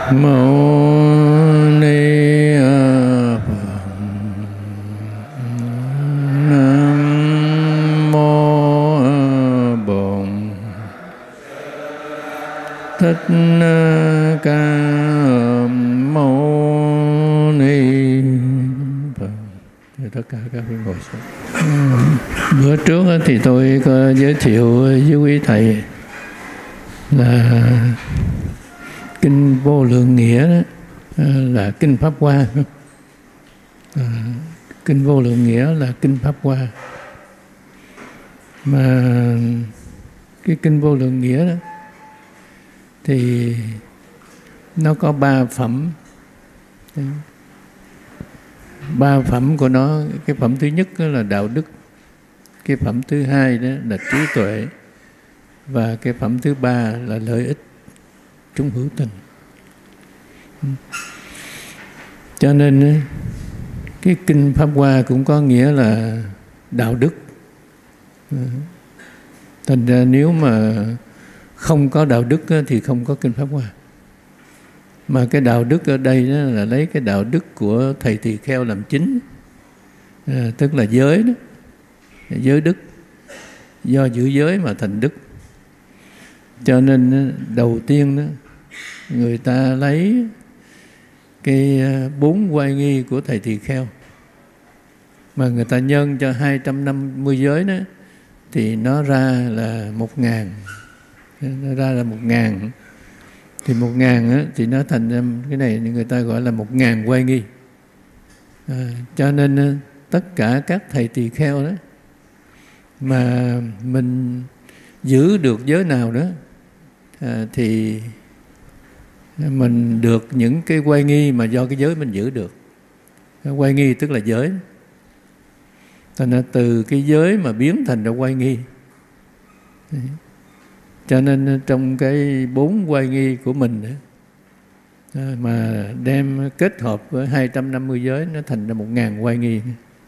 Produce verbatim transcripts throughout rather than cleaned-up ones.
Mâu Ni Phật. Nam mô Bổn Thích Ca Mâu Ni Phật. Tất cả các vị ngồi xuống. Bữa trước thì tôi có giới thiệu với quý thầy là kinh Vô Lượng Nghĩa đó, là kinh Pháp Hoa. À, kinh Vô Lượng Nghĩa là kinh Pháp Hoa. Mà cái kinh Vô Lượng Nghĩa đó thì nó có ba phẩm. Ba phẩm của nó, cái phẩm thứ nhất là đạo đức, cái phẩm thứ hai đó là trí tuệ, và cái phẩm thứ ba là lợi ích trung hữu tình. Cho nên cái kinh Pháp Hoa cũng có nghĩa là đạo đức. Thành ra nếu mà không có đạo đức thì không có kinh Pháp Hoa. Mà cái đạo đức ở đây đó là lấy cái đạo đức của thầy tỳ kheo làm chính, à, tức là giới đó, giới đức, do giữ giới mà thành đức. Cho nên đầu tiên đó, người ta lấy cái bốn oai nghi của thầy tỳ kheo mà người ta nhân cho hai trăm năm mươi giới đó, thì nó ra là một ngàn. Nó ra là một ngàn. Thì một ngàn á, thì nó thành ra cái này người ta gọi là một ngàn oai nghi. À, cho nên tất cả các thầy tỳ kheo đó mà mình giữ được giới nào đó à, thì mình được những cái oai nghi mà do cái giới mình giữ được. Oai nghi tức là giới. Thành ra từ cái giới mà biến thành ra oai nghi. Cho nên trong cái bốn oai nghi của mình đó, mà đem kết hợp với hai trăm năm mươi giới, nó thành ra một ngàn oai nghi.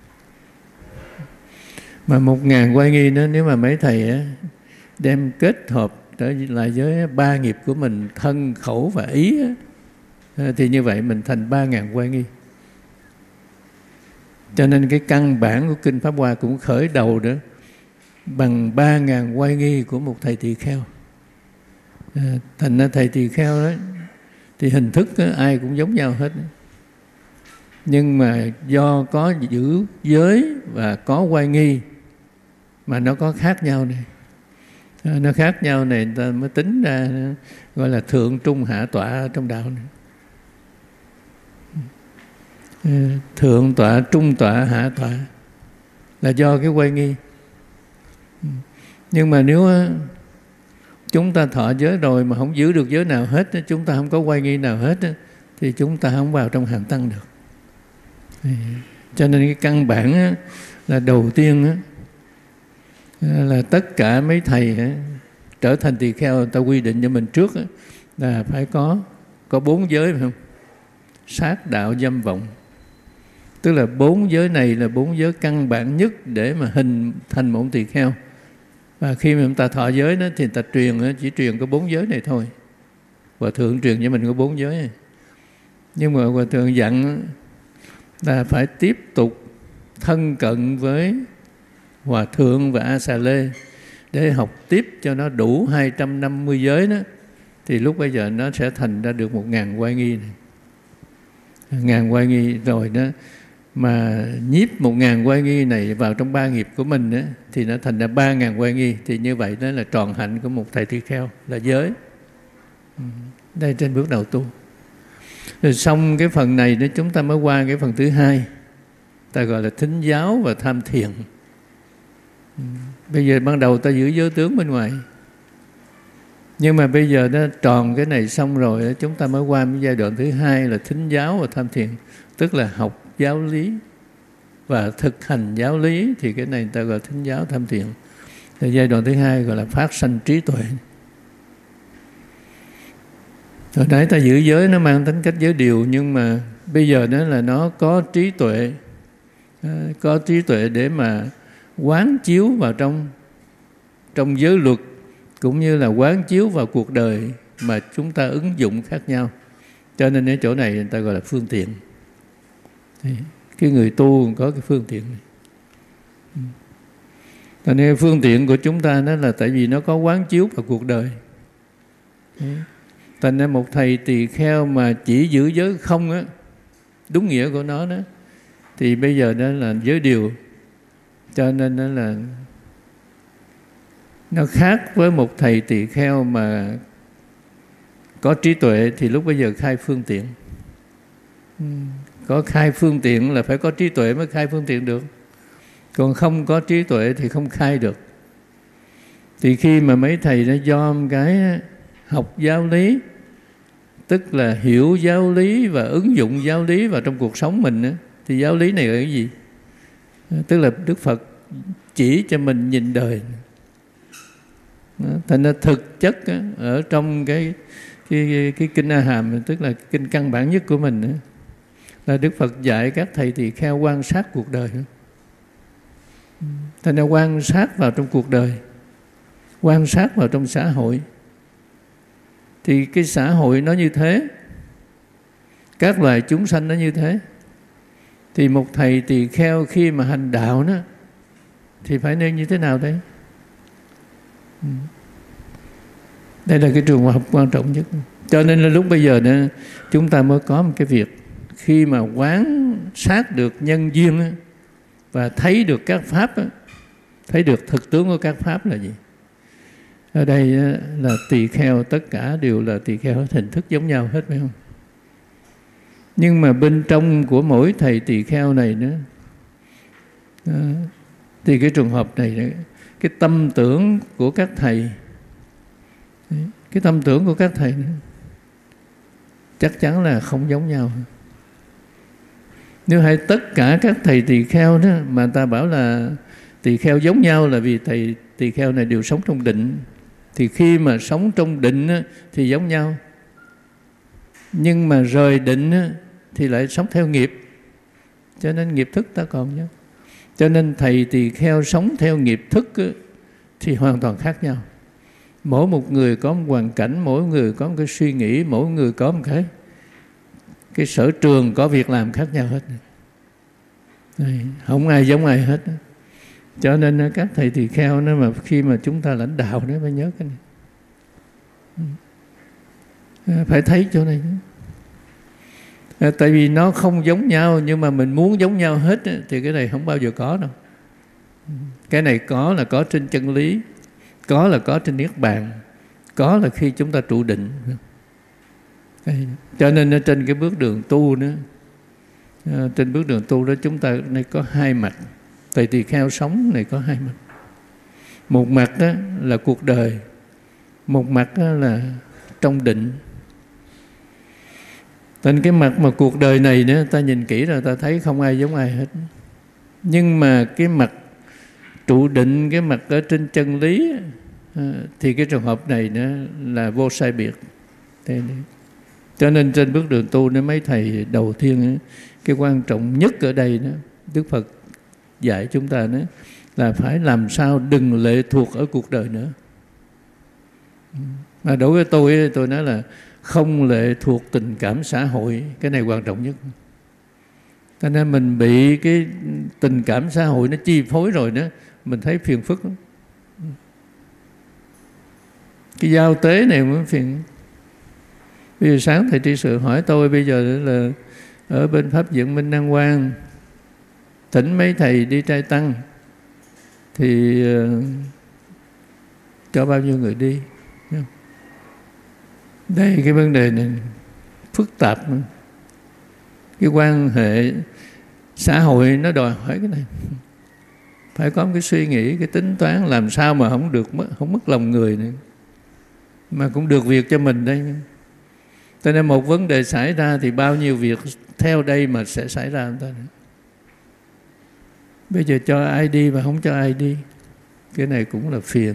Mà một ngàn oai nghi đó, nếu mà mấy thầy á, đem kết hợp trở lại với ba nghiệp của mình, thân, khẩu và ý á, thì như vậy mình thành ba ngàn oai nghi. Cho nên cái căn bản của kinh Pháp Hoa cũng khởi đầu đó bằng ba ngàn oai nghi của một thầy tỳ kheo. À, thành ra thầy tỳ kheo đó thì hình thức đó, ai cũng giống nhau hết. Nhưng mà do có giữ giới và có oai nghi mà nó có khác nhau này. À, nó khác nhau này người ta mới tính ra gọi là thượng trung hạ tọa trong đạo này. À, thượng tọa, trung tọa, hạ tọa là do cái oai nghi. Nhưng mà nếu chúng ta thọ giới rồi mà không giữ được giới nào hết, chúng ta không có oai nghi nào hết, thì chúng ta không vào trong hàng tăng được. Cho nên cái căn bản là đầu tiên là tất cả mấy thầy trở thành tỳ kheo, người ta quy định cho mình trước là phải có có bốn giới, phải không? Sát, đạo, dâm, vọng. Tức là bốn giới này là bốn giới căn bản nhất để mà hình thành một tỳ kheo. Và khi mà chúng ta thọ giới đó, thì người ta truyền chỉ truyền có bốn giới này thôi. Hòa thượng truyền cho mình có bốn giới này. Nhưng mà Hòa thượng dặn là phải tiếp tục thân cận với Hòa thượng và A Xà Lê để học tiếp cho nó đủ hai trăm năm mươi giới đó. Thì lúc bây giờ nó sẽ thành ra được một ngàn oai nghi này. Ngàn oai nghi rồi đó, mà nhiếp một ngàn oai nghi này vào trong ba nghiệp của mình đó, thì nó thành ra ba ngàn oai nghi. Thì như vậy đó là tròn hạnh của một thầy tỳ kheo, là giới. Đây trên bước đầu tu. Rồi xong cái phần này đó, chúng ta mới qua cái phần thứ hai, ta gọi là thính giáo và tham thiền. Bây giờ ban đầu ta giữ giới tướng bên ngoài, nhưng mà bây giờ nó tròn cái này xong rồi, chúng ta mới qua cái giai đoạn thứ hai là thính giáo và tham thiền. Tức là học giáo lý và thực hành giáo lý, thì cái này người ta gọi là thính giáo tham thiền. Thì giai đoạn thứ hai gọi là phát sanh trí tuệ. Hồi nãy ta giữ giới nó mang tính cách giới điều, nhưng mà bây giờ đó là nó có trí tuệ, có trí tuệ để mà quán chiếu vào trong trong giới luật, cũng như là quán chiếu vào cuộc đời mà chúng ta ứng dụng khác nhau. Cho nên ở chỗ này người ta gọi là phương tiện. Thì cái người tu có cái phương tiện này. Cho nên phương tiện của chúng ta đó là tại vì nó có quán chiếu vào cuộc đời. Thành ra một thầy tỳ kheo mà chỉ giữ giới không á, đúng nghĩa của nó đó, thì bây giờ đó là giới điều. Cho nên đó là nó khác với một thầy tỳ kheo mà có trí tuệ, thì lúc bây giờ khai phương tiện. Có khai phương tiện là phải có trí tuệ mới khai phương tiện được. Còn không có trí tuệ thì không khai được. Thì khi mà mấy thầy nó dòm cái học giáo lý, tức là hiểu giáo lý và ứng dụng giáo lý vào trong cuộc sống mình á, thì giáo lý này là cái gì? Tức là Đức Phật chỉ cho mình nhìn đời. Thành ra thực chất á, ở trong cái, cái, cái, cái kinh A Hàm, tức là kinh căn bản nhất của mình á, là Đức Phật dạy các thầy tỳ kheo quan sát cuộc đời. Thành ra quan sát vào trong cuộc đời, quan sát vào trong xã hội. Thì cái xã hội nó như thế, các loài chúng sanh nó như thế. Thì một thầy tỳ kheo khi mà hành đạo đó thì phải nên như thế nào đây? Đây là cái trường hợp quan trọng nhất. Cho nên là lúc bây giờ đó, chúng ta mới có một cái việc, khi mà quán sát được nhân duyên đó, và thấy được các pháp đó, thấy được thực tướng của các pháp là gì? Ở đây là tỳ kheo, tất cả đều là tỳ kheo hình thức giống nhau hết, phải không? Nhưng mà bên trong của mỗi thầy tỳ kheo này nữa, thì cái trường hợp này, cái tâm tưởng của các thầy, cái tâm tưởng của các thầy nữa, chắc chắn là không giống nhau. Nếu hay tất cả các thầy tỳ kheo đó mà ta bảo là tỳ kheo giống nhau, là vì thầy tỳ kheo này đều sống trong định. Thì khi mà sống trong định á, thì giống nhau. Nhưng mà rời định á, thì lại sống theo nghiệp. Cho nên nghiệp thức ta còn nhớ. Cho nên thầy tỳ kheo sống theo nghiệp thức á, thì hoàn toàn khác nhau. Mỗi một người có một hoàn cảnh, mỗi người có một cái suy nghĩ, mỗi người có một cái cái sở trường, có việc làm khác nhau hết. Đây, không ai giống ai hết. Cho nên các thầy tỳ kheo nó mà khi mà chúng ta lãnh đạo nó phải nhớ cái này, phải thấy chỗ này. Tại vì nó không giống nhau, nhưng mà mình muốn giống nhau hết thì cái này không bao giờ có đâu. Cái này có là có trên chân lý, có là có trên niết bàn, có là khi chúng ta trụ định. Cho nên ở trên cái bước đường tu nữa, trên bước đường tu đó chúng ta này có hai mặt. Thầy tỳ kheo sống này có hai mặt. Một mặt đó là cuộc đời, một mặt đó là trong định. Nên cái mặt mà cuộc đời này nữa, ta nhìn kỹ rồi ta thấy không ai giống ai hết. Nhưng mà cái mặt trụ định, cái mặt ở trên chân lý, thì cái trường hợp này nữa là vô sai biệt. Cho nên trên bước đường tu nó mấy thầy đầu tiên, cái quan trọng nhất ở đây đó, Đức Phật dạy chúng ta đó, là phải làm sao đừng lệ thuộc ở cuộc đời nữa. Mà đối với tôi, tôi nói là không lệ thuộc tình cảm xã hội, cái này quan trọng nhất. Cho nên mình bị cái tình cảm xã hội nó chi phối rồi đó, mình thấy phiền phức lắm. Cái giao tế này mới phiền. Bây giờ sáng thầy trị sự hỏi tôi, bây giờ là ở bên Pháp Viện Minh Năng Quang thỉnh mấy thầy đi trai tăng, thì uh, cho bao nhiêu người đi? Đây cái vấn đề này phức tạp. Cái quan hệ xã hội nó đòi hỏi cái này, phải có một cái suy nghĩ, cái tính toán làm sao mà không được mất, không mất lòng người nữa, mà cũng được việc cho mình đây. Cho nên một vấn đề xảy ra thì bao nhiêu việc theo đây mà sẽ xảy ra. Bây giờ cho ai đi và không cho ai đi, cái này cũng là phiền.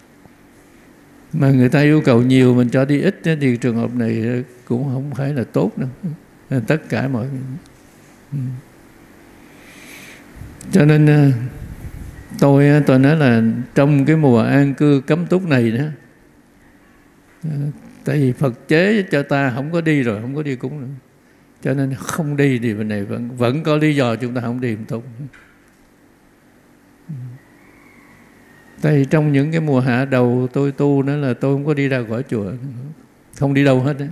Mà người ta yêu cầu nhiều, mình cho đi ít thì trường hợp này cũng không phải là tốt đâu. Tất cả mọi người. Cho nên tôi tôi nói là trong cái mùa an cư cấm túc này đó, Tại vì Phật chế cho ta không có đi rồi, không có đi cúng nữa. Cho nên không đi thì bên này vẫn, vẫn có lý do chúng ta không đi tốt. Tại vì trong những cái mùa hạ đầu tôi tu đó là tôi không có đi ra khỏi chùa, không đi đâu hết đấy.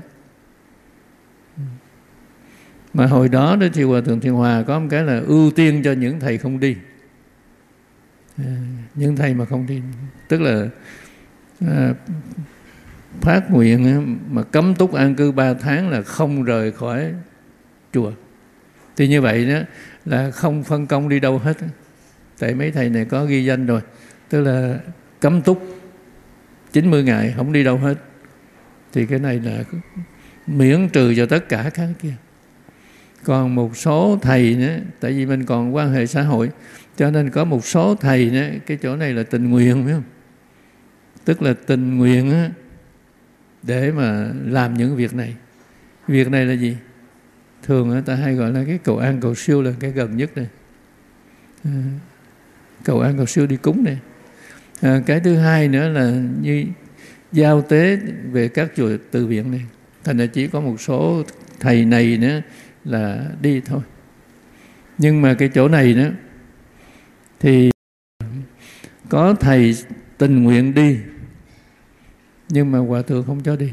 Mà hồi đó đó thì Hòa Thượng Thiện Hòa có một cái là ưu tiên cho những thầy không đi. À, những thầy mà không đi, tức là à, phát nguyện mà cấm túc an cư ba tháng là không rời khỏi chùa. Thì như vậy đó là không phân công đi đâu hết. Tại mấy thầy này có ghi danh rồi, tức là cấm túc chín mươi ngày không đi đâu hết. Thì cái này là miễn trừ cho tất cả các kia. Còn một số thầy nữa, tại vì mình còn quan hệ xã hội, cho nên có một số thầy nữa, cái chỗ này là tình nguyện, phải không? Tức là tình nguyện á, để mà làm những việc này. Việc này là gì? Thường người ta hay gọi là cái cầu an cầu siêu là cái gần nhất này. À, cầu an cầu siêu đi cúng này. À, cái thứ hai nữa là như giao tế về các chùa từ viện này. Thành ra chỉ có một số thầy này nữa là đi thôi. Nhưng mà cái chỗ này nữa thì có thầy tình nguyện đi, nhưng mà Hòa Thượng không cho đi.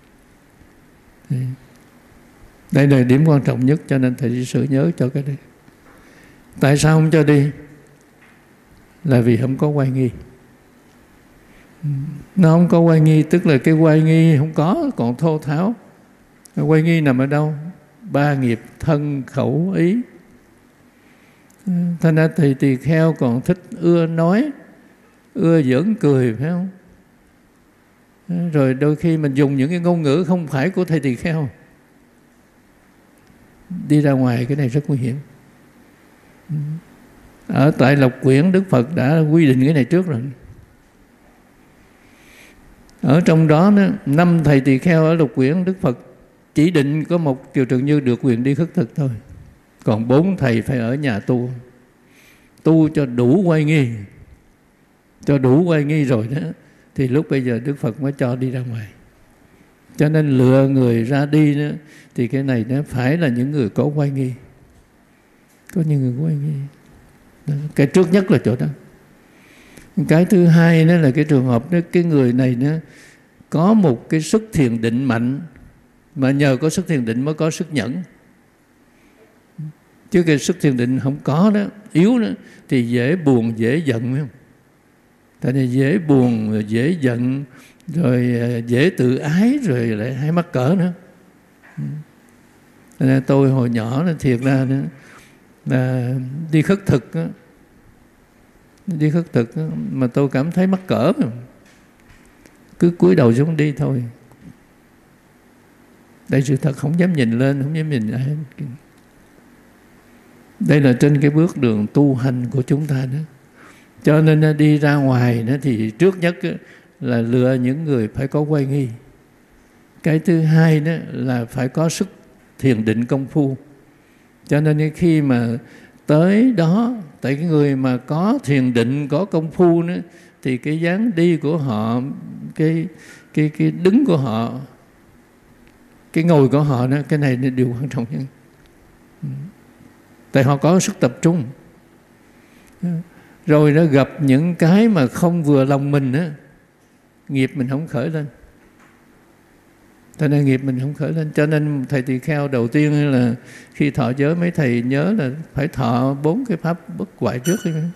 Đây là điểm quan trọng nhất, cho nên thầy đi sự nhớ cho cái này. Tại sao không cho đi? Là vì không có oai nghi. Nó không có oai nghi, tức là cái oai nghi không có, còn thô tháo. Oai nghi nằm ở đâu? Ba nghiệp thân khẩu ý. Thành ra thầy tỳ kheo còn thích ưa nói, ưa giỡn cười, phải không? Rồi đôi khi mình dùng những cái ngôn ngữ không phải của thầy tỳ kheo, đi ra ngoài cái này rất nguy hiểm. Ở tại Lộc Quyển, Đức Phật đã quy định cái này trước rồi. Ở trong đó, năm thầy tỳ kheo ở Lộc Quyển, Đức Phật chỉ định có một Kiều Trần Như được quyền đi khất thực thôi. Còn bốn thầy phải ở nhà tu, tu cho đủ oai nghi. Cho đủ oai nghi rồi đó, thì lúc bây giờ Đức Phật mới cho đi ra ngoài. Cho nên lựa người ra đi đó, thì cái này nó phải là những người có oai nghi. Có những người có oai nghi đó. Cái trước nhất là chỗ đó. Cái thứ hai đó là cái trường hợp đó, cái người này nó có một cái sức thiền định mạnh, mà nhờ có sức thiền định mới có sức nhẫn. Chứ cái sức thiền định không có đó, yếu đó, thì dễ buồn, dễ giận, phải không? Tại vì dễ buồn, dễ giận, rồi dễ tự ái, rồi lại hay mắc cỡ nữa. Nên tôi hồi nhỏ là thiệt ra đó, là đi khất thực đó, đi khất thực đó, mà tôi cảm thấy mắc cỡ mà. Cứ cúi đầu xuống đi thôi. Đây sự thật, không dám nhìn lên, không dám nhìn ai. Đây là trên cái bước đường tu hành của chúng ta đó. Cho nên đi ra ngoài đó thì trước nhất là lựa những người phải có oai nghi. Cái thứ hai đó là phải có sức thiền định công phu. Cho nên khi mà tới đó, tại cái người mà có thiền định, có công phu nữa, thì cái dáng đi của họ, cái, cái, cái đứng của họ, cái ngồi của họ đó, cái này là điều quan trọng nhất. Tại họ có sức tập trung. Rồi nó gặp những cái mà không vừa lòng mình á, nghiệp mình không khởi lên. Cho nên nghiệp mình không khởi lên. Cho nên thầy tỳ kheo đầu tiên là khi thọ giới, mấy thầy nhớ là phải thọ bốn cái pháp bất hoại trước.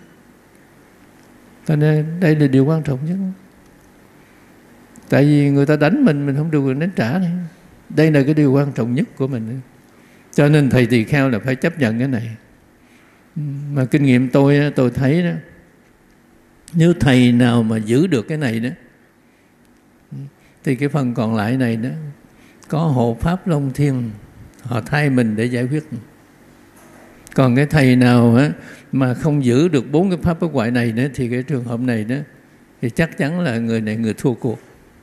Cho nên đây là điều quan trọng nhất. Tại vì người ta đánh mình, mình không được quyền đánh trả này. Đây là cái điều quan trọng nhất của mình. Cho nên thầy tỳ kheo là phải chấp nhận cái này. Mà kinh nghiệm tôi, tôi thấy đó, nếu thầy nào mà giữ được cái này đó, thì cái phần còn lại này đó, có hộ pháp Long Thiên, họ thay mình để giải quyết. Còn cái thầy nào á, mà không giữ được bốn cái pháp bất hoại này nữa, thì cái trường hợp này đó, thì chắc chắn là người này người thua cuộc.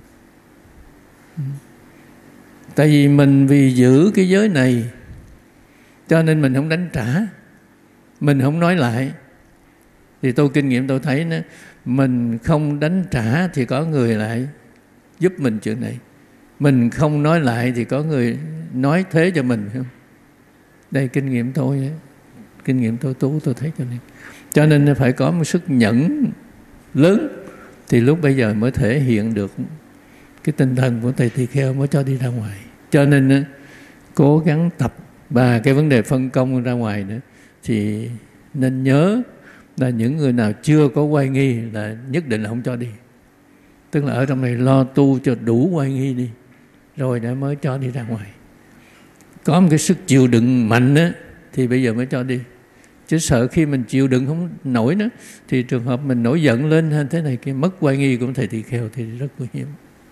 Tại vì mình vì giữ cái giới này, cho nên mình không đánh trả, mình không nói lại. Thì tôi kinh nghiệm tôi thấy đó, mình không đánh trả thì có người lại giúp mình chuyện này. Mình không nói lại thì có người nói thế cho mình, phải không? Đây kinh nghiệm tôi đấy. Kinh nghiệm tôi tu tôi thấy cho nên cho nên phải có một sức nhẫn lớn thì lúc bây giờ mới thể hiện được cái tinh thần của thầy tỳ kheo mới cho đi ra ngoài. Cho nên cố gắng tập. Và cái vấn đề phân công ra ngoài nữa thì nên nhớ là những người nào chưa có oai nghi là nhất định là không cho đi. Tức là ở trong này lo tu cho đủ oai nghi đi, rồi đã mới cho đi ra ngoài. Có một cái sức chịu đựng mạnh á thì bây giờ mới cho đi. Chứ sợ khi mình chịu đựng không nổi nữa thì trường hợp mình nổi giận lên hay thế này kia, mất oai nghi của thầy tỳ kheo thì rất nguy hiểm.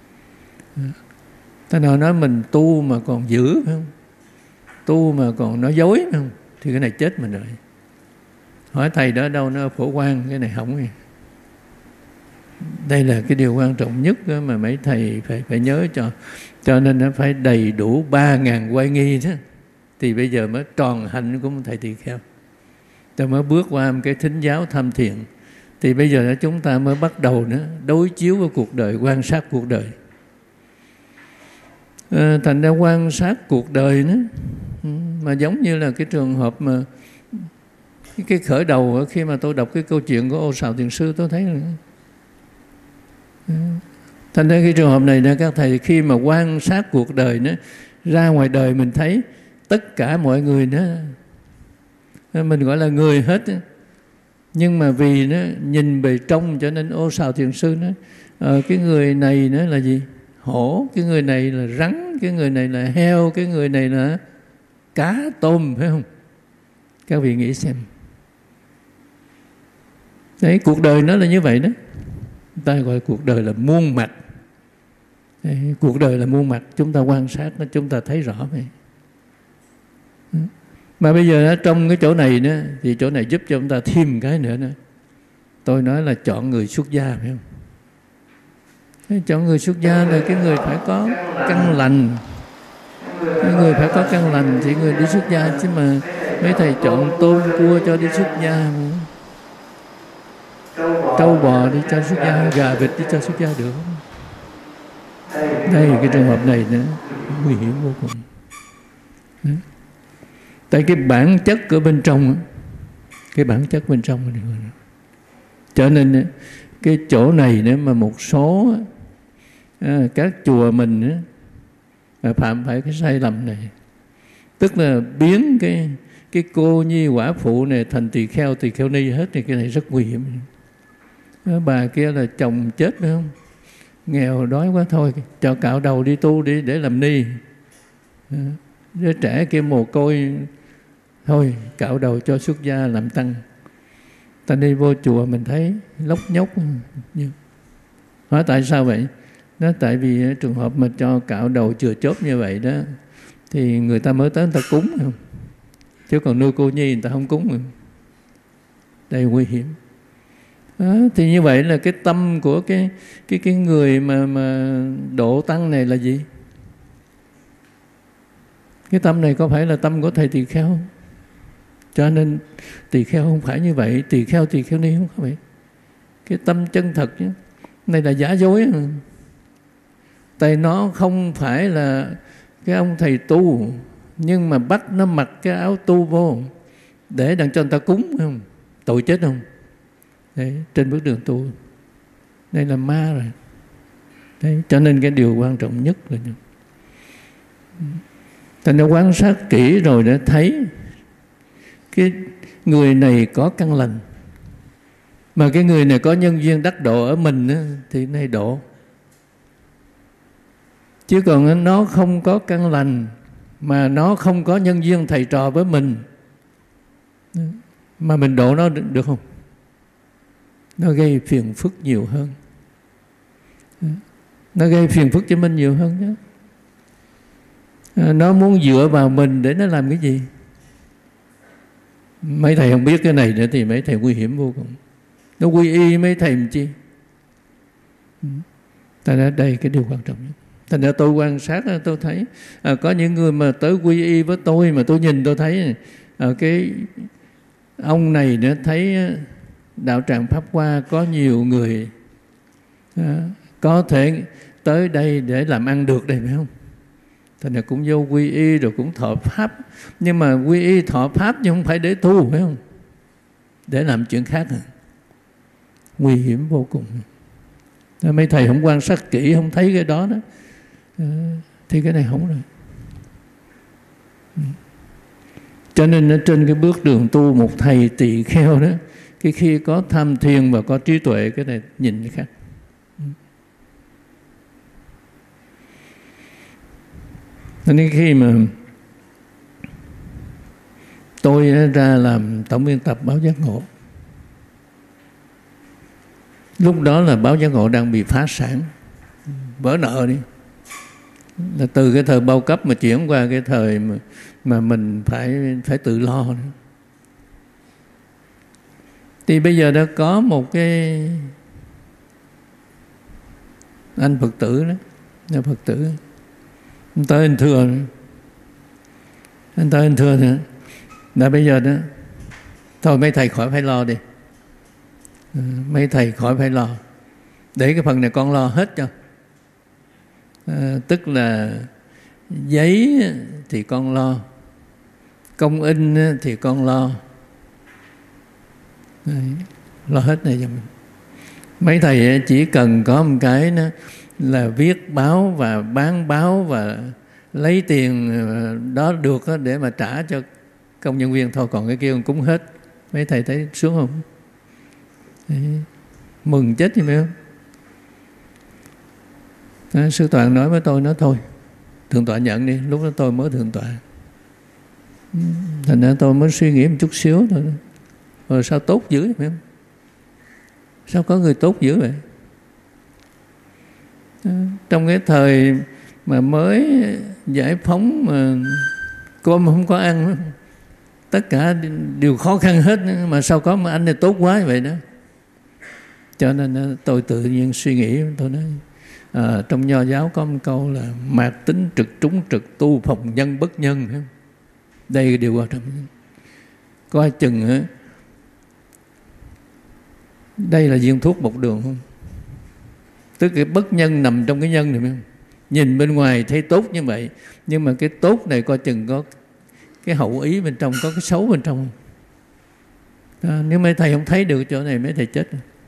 Ta nào nói mình tu mà còn giữ, phải không? Tu mà còn nói dối, phải không? Thì cái này chết mình rồi. Hỏi thầy đó đâu, nó Phổ Quang, cái này không. Đây là cái điều quan trọng nhất mà mấy thầy phải phải nhớ cho. Cho nên nó phải đầy đủ ba ngàn oai nghi đó thì bây giờ mới tròn hạnh của thầy tỳ kheo. Rồi mới bước qua một cái thính giáo tham thiền. Thì bây giờ chúng ta mới bắt đầu nữa đối chiếu với cuộc đời, quan sát cuộc đời. À, thành ra quan sát cuộc đời nữa, mà giống như là cái trường hợp mà cái, cái khởi đầu khi mà tôi đọc cái câu chuyện của Ô Sào Thiền Sư, tôi thấy là thành ra cái trường hợp này nè các thầy, khi mà quan sát cuộc đời nữa, ra ngoài đời mình thấy tất cả mọi người nữa mình gọi là người hết. Nhưng mà vì nó nhìn bề trong cho nên Ô Sào Thiền Sư nói ờ, cái người này nữa là gì? Hổ, cái người này là rắn, cái người này là heo, cái người này là cá tôm, phải không? Các vị nghĩ xem. Đấy, cuộc đời nó là như vậy đó. Ta gọi cuộc đời là muôn mặt. Đấy, cuộc đời là muôn mặt, chúng ta quan sát nó, chúng ta thấy rõ vậy. Mà bây giờ trong cái chỗ này nữa, thì chỗ này giúp cho chúng ta thêm cái nữa nữa. Tôi nói là chọn người xuất gia, phải không? Chọn người xuất gia là cái người phải có căn lành. Cái người phải có căn lành thì người đi xuất gia. Chứ mà mấy thầy chọn tôm cua cho đi xuất gia, trâu bò đi cho xuất gia, gà vịt đi cho xuất gia được không? Đây cái trường hợp này nữa nguy hiểm vô cùng. Đấy. Tại cái bản chất ở bên trong, cái bản chất bên trong, cho nên cái chỗ này nữa mà một số à, các chùa mình nữa, mà phạm phải cái sai lầm này, tức là biến cái cái cô nhi quả phụ này thành tỳ kheo, tỳ kheo ni hết, thì cái này rất nguy hiểm. À, bà kia là chồng chết, phải không? Nghèo đói quá thôi, cho cạo đầu đi tu đi để làm ni. À, đứa trẻ kia mồ côi, thôi cạo đầu cho xuất gia làm tăng. Ta đi vô chùa mình thấy lóc nhóc. Hỏi tại sao vậy? Nó tại vì trường hợp mà cho cạo đầu chừa chốt như vậy đó thì người ta mới tới người ta cúng, không? Chứ còn nuôi cô nhi người ta không cúng. Không? Đây nguy hiểm. Đó, thì như vậy là cái tâm của cái cái cái người mà mà độ tăng này là gì? Cái tâm này có phải là tâm của thầy tỳ kheo không? Cho nên tỳ kheo không phải như vậy, tỳ kheo tỳ kheo ni không phải vậy. Cái tâm chân thật chứ. Này là giả dối. Tại nó không phải là cái ông thầy tu, nhưng mà bắt nó mặc cái áo tu vô để đặng cho người ta cúng, không? Tội chết không? Đấy, trên bước đường tu. Đây là ma rồi. Đấy, cho nên cái điều quan trọng nhất là ta đã quan sát kỹ rồi để thấy cái người này có căn lành, mà cái người này có nhân duyên đắc độ ở mình á, thì này độ. Chứ còn nó không có căn lành, mà nó không có nhân duyên thầy trò với mình, mà mình độ nó được, được không? Nó gây phiền phức nhiều hơn. Nó gây phiền phức cho mình nhiều hơn chứ. Nó muốn dựa vào mình để nó làm cái gì? Mấy thầy không biết cái này nữa thì mấy thầy nguy hiểm vô cùng. Nó quy y mấy thầy làm chi? Tại ra đây cái điều quan trọng nhất. Thành ra tôi quan sát tôi thấy à, có những người mà tới quy y với tôi mà tôi nhìn tôi thấy à, cái ông này nữa thấy đạo tràng Pháp Hoa có nhiều người à, có thể tới đây để làm ăn được đây, phải không? Thành ra cũng vô quy y rồi cũng thọ pháp. Nhưng mà quy y thọ pháp nhưng không phải để tu, phải không? Để làm chuyện khác à? Nguy hiểm vô cùng. Mấy thầy không quan sát kỹ, không thấy cái đó đó, thì cái này không rồi. Cho nên ở trên cái bước đường tu, một thầy tỳ kheo đó, cái khi có tham thiền và có trí tuệ, cái này nhìn cái khác. Nên khi mà tôi ra làm tổng biên tập báo Giác Ngộ, lúc đó là báo Giác Ngộ đang bị phá sản, vỡ nợ đi. Là từ cái thời bao cấp mà chuyển qua cái thời mà, mà mình phải phải tự lo nữa. Thì bây giờ đã có một cái anh Phật tử đó, anh Phật tử anh tới anh thưa anh tới anh thưa nữa là bây giờ đó thôi mấy thầy khỏi phải lo đi, mấy thầy khỏi phải lo, để cái phần này con lo hết cho. À, tức là giấy thì con lo, công in thì con lo. Đấy, lo hết này cho mình. Mấy thầy chỉ cần có một cái đó là viết báo và bán báo và lấy tiền đó được để mà trả cho công nhân viên thôi, còn cái kia cũng hết. Mấy thầy thấy sướng không? Đấy, mừng chết chứ, phải không? Đó, sư Toàn nói với tôi, nói thôi thượng tọa nhận đi. Lúc đó tôi mới thượng tọa, thành ra tôi mới suy nghĩ một chút xíu thôi. Rồi sao tốt dữ, phải không? Sao có người tốt dữ vậy? Đó, trong cái thời mà mới giải phóng mà cơm không có ăn, tất cả đều khó khăn hết, mà sao có một anh này tốt quá vậy đó. Cho nên tôi tự nhiên suy nghĩ, tôi nói à, trong Nho giáo có một câu là mạt tính trực trúng trực, tu phòng nhân bất nhân. Đây điều quan trọng. Coi chừng á, đây là viên thuốc một đường không? Tức cái bất nhân nằm trong cái nhân này, phải không? Nhìn bên ngoài thấy tốt như vậy, nhưng mà cái tốt này coi chừng có cái hậu ý bên trong, có cái xấu bên trong. À, nếu mấy thầy không thấy được chỗ này, mấy thầy chết.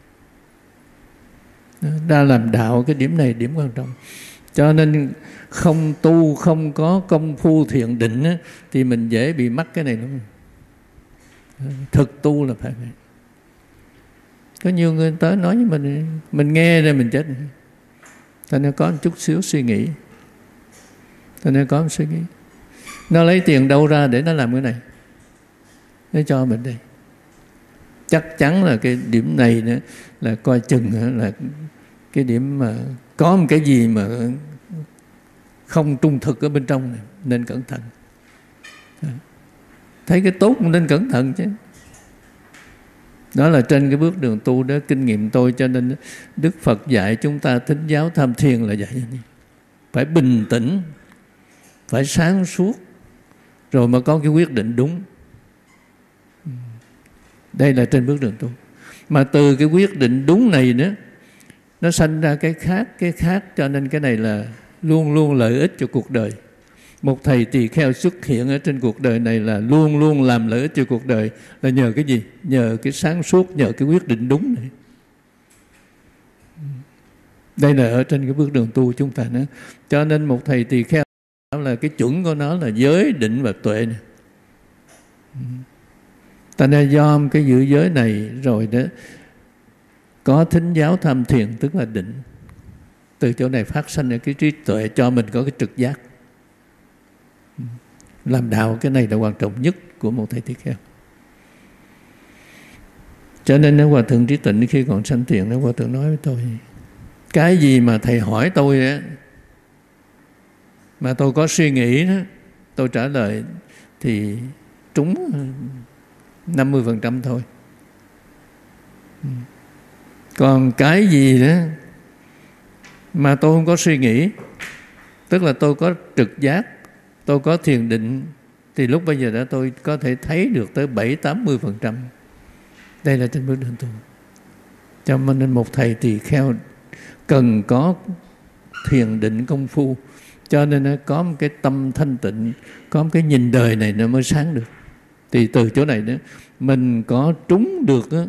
Ra làm đạo cái điểm này điểm quan trọng. Cho nên không tu, không có công phu thiền định á, thì mình dễ bị mắc cái này lắm. Thực tu là phải vậy. Có nhiều người tới nói với mình, mình nghe rồi mình chết. Cho nên có một chút xíu suy nghĩ. Cho nên có một suy nghĩ. Nó lấy tiền đâu ra để nó làm cái này? Để cho mình đây. Chắc chắn là cái điểm này nữa là coi chừng là cái điểm mà có một cái gì mà không trung thực ở bên trong này, nên cẩn thận. Thấy cái tốt nên cẩn thận chứ. Đó là trên cái bước đường tu đó, kinh nghiệm tôi. Cho nên Đức Phật dạy chúng ta thính giáo tham thiền là dạy như thế. Phải bình tĩnh, phải sáng suốt, rồi mà có cái quyết định đúng. Đây là trên bước đường tu. Mà từ cái quyết định đúng này nữa, nó sanh ra cái khác, cái khác. Cho nên cái này là luôn luôn lợi ích cho cuộc đời. Một thầy tỳ kheo xuất hiện ở trên cuộc đời này là luôn luôn làm lợi ích cho cuộc đời. Là nhờ cái gì? Nhờ cái sáng suốt, nhờ cái quyết định đúng này. Đây là ở trên cái bước đường tu chúng ta nữa. Cho nên một thầy tỳ kheo là cái chuẩn của nó là giới, định và tuệ này. Ta nên do cái giữ giới này rồi đó, có thính giáo tham thiền, tức là định. Từ chỗ này phát sinh ra cái trí tuệ, cho mình có cái trực giác. Làm đạo cái này là quan trọng nhất của một thầy tỳ kheo. Cho nên Hòa Thượng Trí Tịnh khi còn sanh tiền, Hòa Thượng nói với tôi, cái gì mà thầy hỏi tôi á, mà tôi có suy nghĩ đó, tôi trả lời thì trúng năm mươi phần trăm thôi. Còn cái gì đó mà tôi không có suy nghĩ, tức là tôi có trực giác, tôi có thiền định, thì lúc bây giờ đó tôi có thể thấy được tới bảy tám mươi phần trăm. Đây là trên bước đường tu. Cho nên một thầy tỳ kheo cần có thiền định công phu, cho nên nó có một cái tâm thanh tịnh, có một cái nhìn đời này nó mới sáng được. Thì từ chỗ này đó mình có trúng được đó,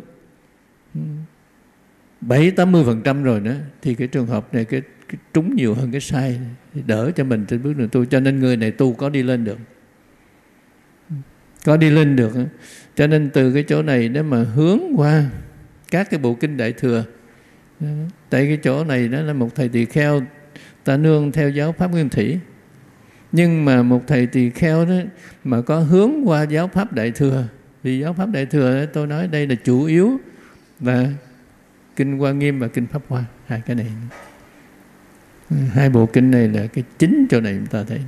bảy tám mươi phần trăm rồi đó, thì cái trường hợp này cái, cái trúng nhiều hơn cái sai, thì đỡ cho mình trên bước đường tu. Cho nên người này tu có đi lên được, có đi lên được. Cho nên từ cái chỗ này nếu mà hướng qua các cái bộ kinh Đại Thừa, tại cái chỗ này đó là một thầy tỳ kheo ta nương theo giáo pháp Nguyên Thủy, nhưng mà một thầy tỳ kheo đó mà có hướng qua giáo pháp Đại Thừa, vì giáo pháp Đại Thừa đó, tôi nói đây là chủ yếu là kinh Hoa Nghiêm và kinh Pháp Hoa, hai cái này, hai bộ kinh này là cái chính chỗ này chúng ta thấy.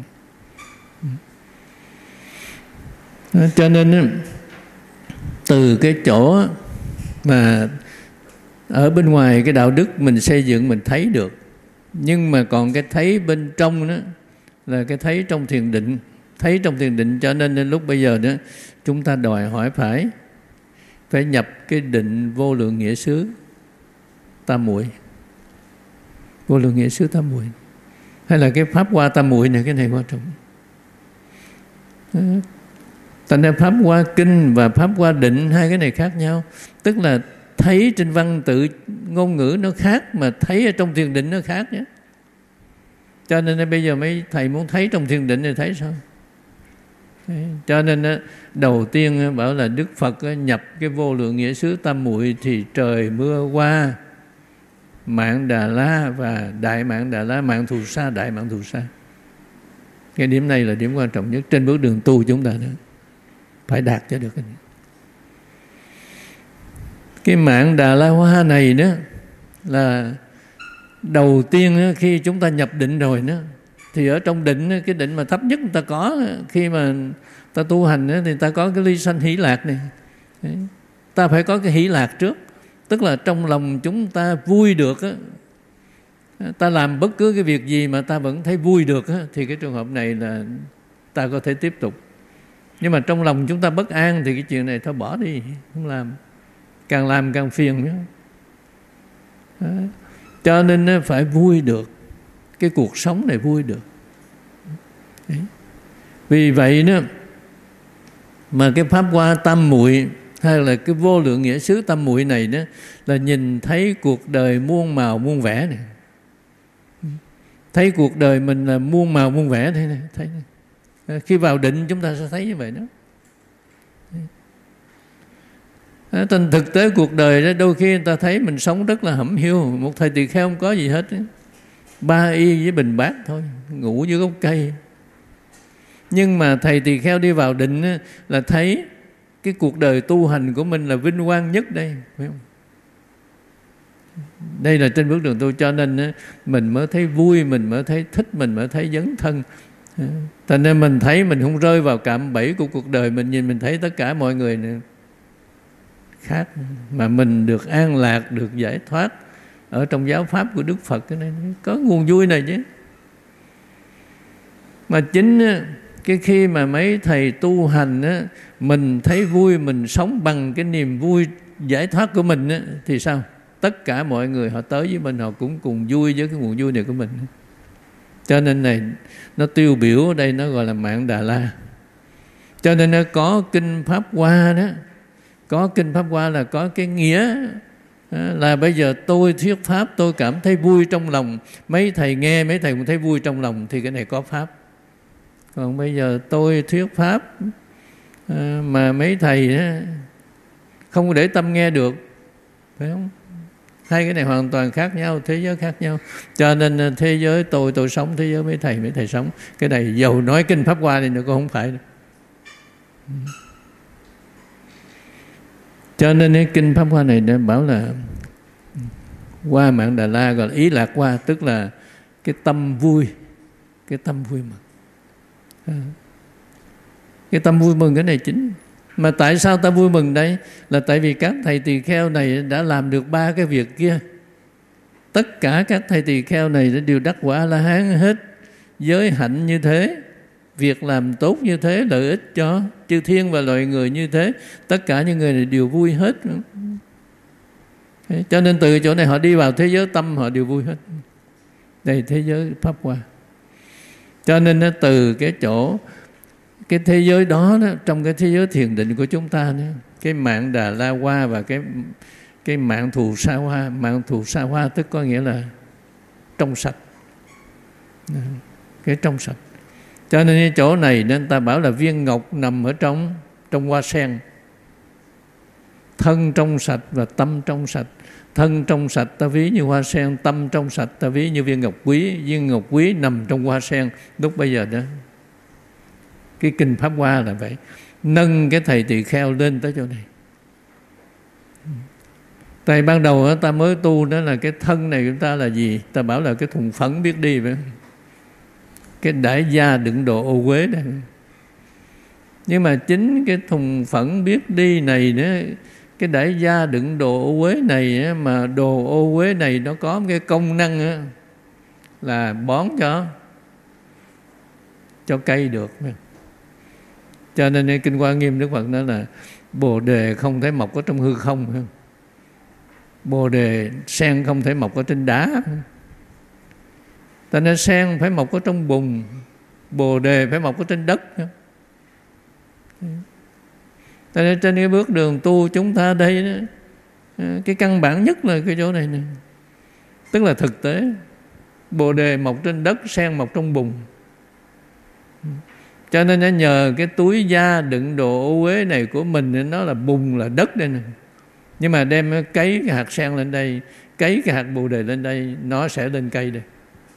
Cho nên từ cái chỗ mà ở bên ngoài cái đạo đức mình xây dựng mình thấy được, nhưng mà còn cái thấy bên trong đó là cái thấy trong thiền định, thấy trong thiền định. Cho nên đến lúc bây giờ đó chúng ta đòi hỏi phải phải nhập cái định vô lượng nghĩa xứ tam muội, vô lượng nghĩa xứ tam muội, hay là cái pháp hoa tam muội này, cái này quan trọng. Thành ra pháp hoa kinh và pháp hoa định hai cái này khác nhau, tức là thấy trên văn tự ngôn ngữ nó khác, mà thấy ở trong thiền định nó khác nhé. Cho nên bây giờ mấy thầy muốn thấy trong thiền định thì thấy sao? Cho nên đầu tiên bảo là Đức Phật nhập cái vô lượng nghĩa xứ tam muội thì trời mưa qua Mạng Đà La và Đại Mạng Đà La, Mạng Thù Sa, Đại Mạng Thù Sa. Cái điểm này là điểm quan trọng nhất trên bước đường tu chúng ta đó, phải đạt cho được cái này. Cái Mạng Đà La Hoa này đó là đầu tiên khi chúng ta nhập định rồi đó, thì ở trong định, cái định mà thấp nhất người ta có, khi mà ta tu hành thì ta có cái ly sanh hỷ lạc này. Ta phải có cái hỷ lạc trước, tức là trong lòng chúng ta vui được, ta làm bất cứ cái việc gì mà ta vẫn thấy vui được, thì cái trường hợp này là ta có thể tiếp tục. Nhưng mà trong lòng chúng ta bất an thì cái chuyện này thôi bỏ đi, không làm, càng làm càng phiền nữa. Đó. Cho nên phải vui được, cái cuộc sống này vui được. Đấy. Vì vậy đó mà cái pháp hoa tam muội hay là cái vô lượng nghĩa xứ tam muội này đó là nhìn thấy cuộc đời muôn màu muôn vẻ này. Thấy cuộc đời mình là muôn màu muôn vẻ thế này, thấy này. Khi vào định chúng ta sẽ thấy như vậy đó. Trên thực tế cuộc đời đó, đôi khi người ta thấy mình sống rất là hẩm hiu. Một thầy tỳ kheo không có gì hết, ba y với bình bát thôi, ngủ dưới gốc cây. Nhưng mà thầy tỳ kheo đi vào định là thấy cái cuộc đời tu hành của mình là vinh quang nhất đây, phải không? Đây là trên bước đường tu, cho nên mình mới thấy vui, mình mới thấy thích, mình mới thấy dấn thân. Thành nên mình thấy mình không rơi vào cạm bẫy của cuộc đời. Mình nhìn mình thấy tất cả mọi người này khác, mà mình được an lạc, được giải thoát ở trong giáo pháp của Đức Phật. Cái này có nguồn vui này chứ. Mà chính cái khi mà mấy thầy tu hành á, mình thấy vui, mình sống bằng cái niềm vui giải thoát của mình á, thì sao? Tất cả mọi người họ tới với mình, họ cũng cùng vui với cái nguồn vui này của mình. Cho nên này nó tiêu biểu ở đây nó gọi là Mạng Đà La. Cho nên nó có kinh Pháp Hoa đó, có kinh Pháp Hoa là có cái nghĩa là bây giờ tôi thuyết pháp tôi cảm thấy vui trong lòng, mấy thầy nghe mấy thầy cũng thấy vui trong lòng, thì cái này có pháp. Còn bây giờ tôi thuyết pháp mà mấy thầy không để tâm nghe được, phải không? Hai cái này hoàn toàn khác nhau, thế giới khác nhau. Cho nên thế giới tôi tôi sống, thế giới mấy thầy mấy thầy sống. Cái này dầu nói kinh Pháp Hoa thì nó cũng không phải đâu. Cho nên cái kinh Pháp Hoa này đã bảo là Hoa Mạng Đà La, gọi là ý lạc hoa, tức là cái tâm vui, cái tâm vui mừng. Cái tâm vui mừng cái này chính. Mà tại sao ta vui mừng đây? Là tại vì các thầy tỳ kheo này đã làm được ba cái việc kia. Tất cả các thầy tỳ kheo này đã đều đắc quả A-la-hán hết. Giới hạnh như thế, việc làm tốt như thế, lợi ích cho chư thiên và loài người như thế, tất cả những người này đều vui hết. Cho nên từ chỗ này họ đi vào thế giới tâm họ đều vui hết. Đây thế giới Pháp Hoa. Cho nên nó từ cái chỗ cái thế giới đó, đó trong cái thế giới thiền định của chúng ta đó, cái mạng Đà La Hoa và cái cái mạng Thù Sa Hoa. Mạng Thù Sa Hoa tức có nghĩa là trong sạch, cái trong sạch. Cho nên cái chỗ này nên ta bảo là viên ngọc nằm ở trong trong hoa sen. Thân trong sạch và tâm trong sạch. Thân trong sạch ta ví như hoa sen, tâm trong sạch ta ví như viên ngọc quý. Viên ngọc quý nằm trong hoa sen lúc bây giờ đó. Cái kinh Pháp Hoa là vậy. Nâng cái thầy tỳ kheo lên tới chỗ này. Tại ban đầu ta mới tu đó là cái thân này chúng ta là gì? Ta bảo là cái thùng phấn biết đi phải không? Cái đại gia đựng đồ ô uế này. Nhưng mà chính cái thùng phẫn biết đi này nữa, cái đại gia đựng đồ ô uế này, mà đồ ô uế này nó có cái công năng là bón cho cho cây được. Cho nên Kinh Hoa Nghiêm Đức Phật nói là Bồ đề không thể mọc ở trong hư không. Bồ đề sen không thể mọc ở trên đá. Ta nên sen phải mọc ở trong bùn, bồ đề phải mọc ở trên đất. Ta nên trên cái bước đường tu chúng ta đây đó, cái căn bản nhất là cái chỗ này nè. Tức là thực tế. Bồ đề mọc trên đất, sen mọc trong bùn. Cho nên nó nhờ cái túi da đựng đồ ô uế này của mình, nó là bùn, là đất đây nè. Nhưng mà đem cấy cái hạt sen lên đây, cấy cái hạt bồ đề lên đây, nó sẽ lên cây đây.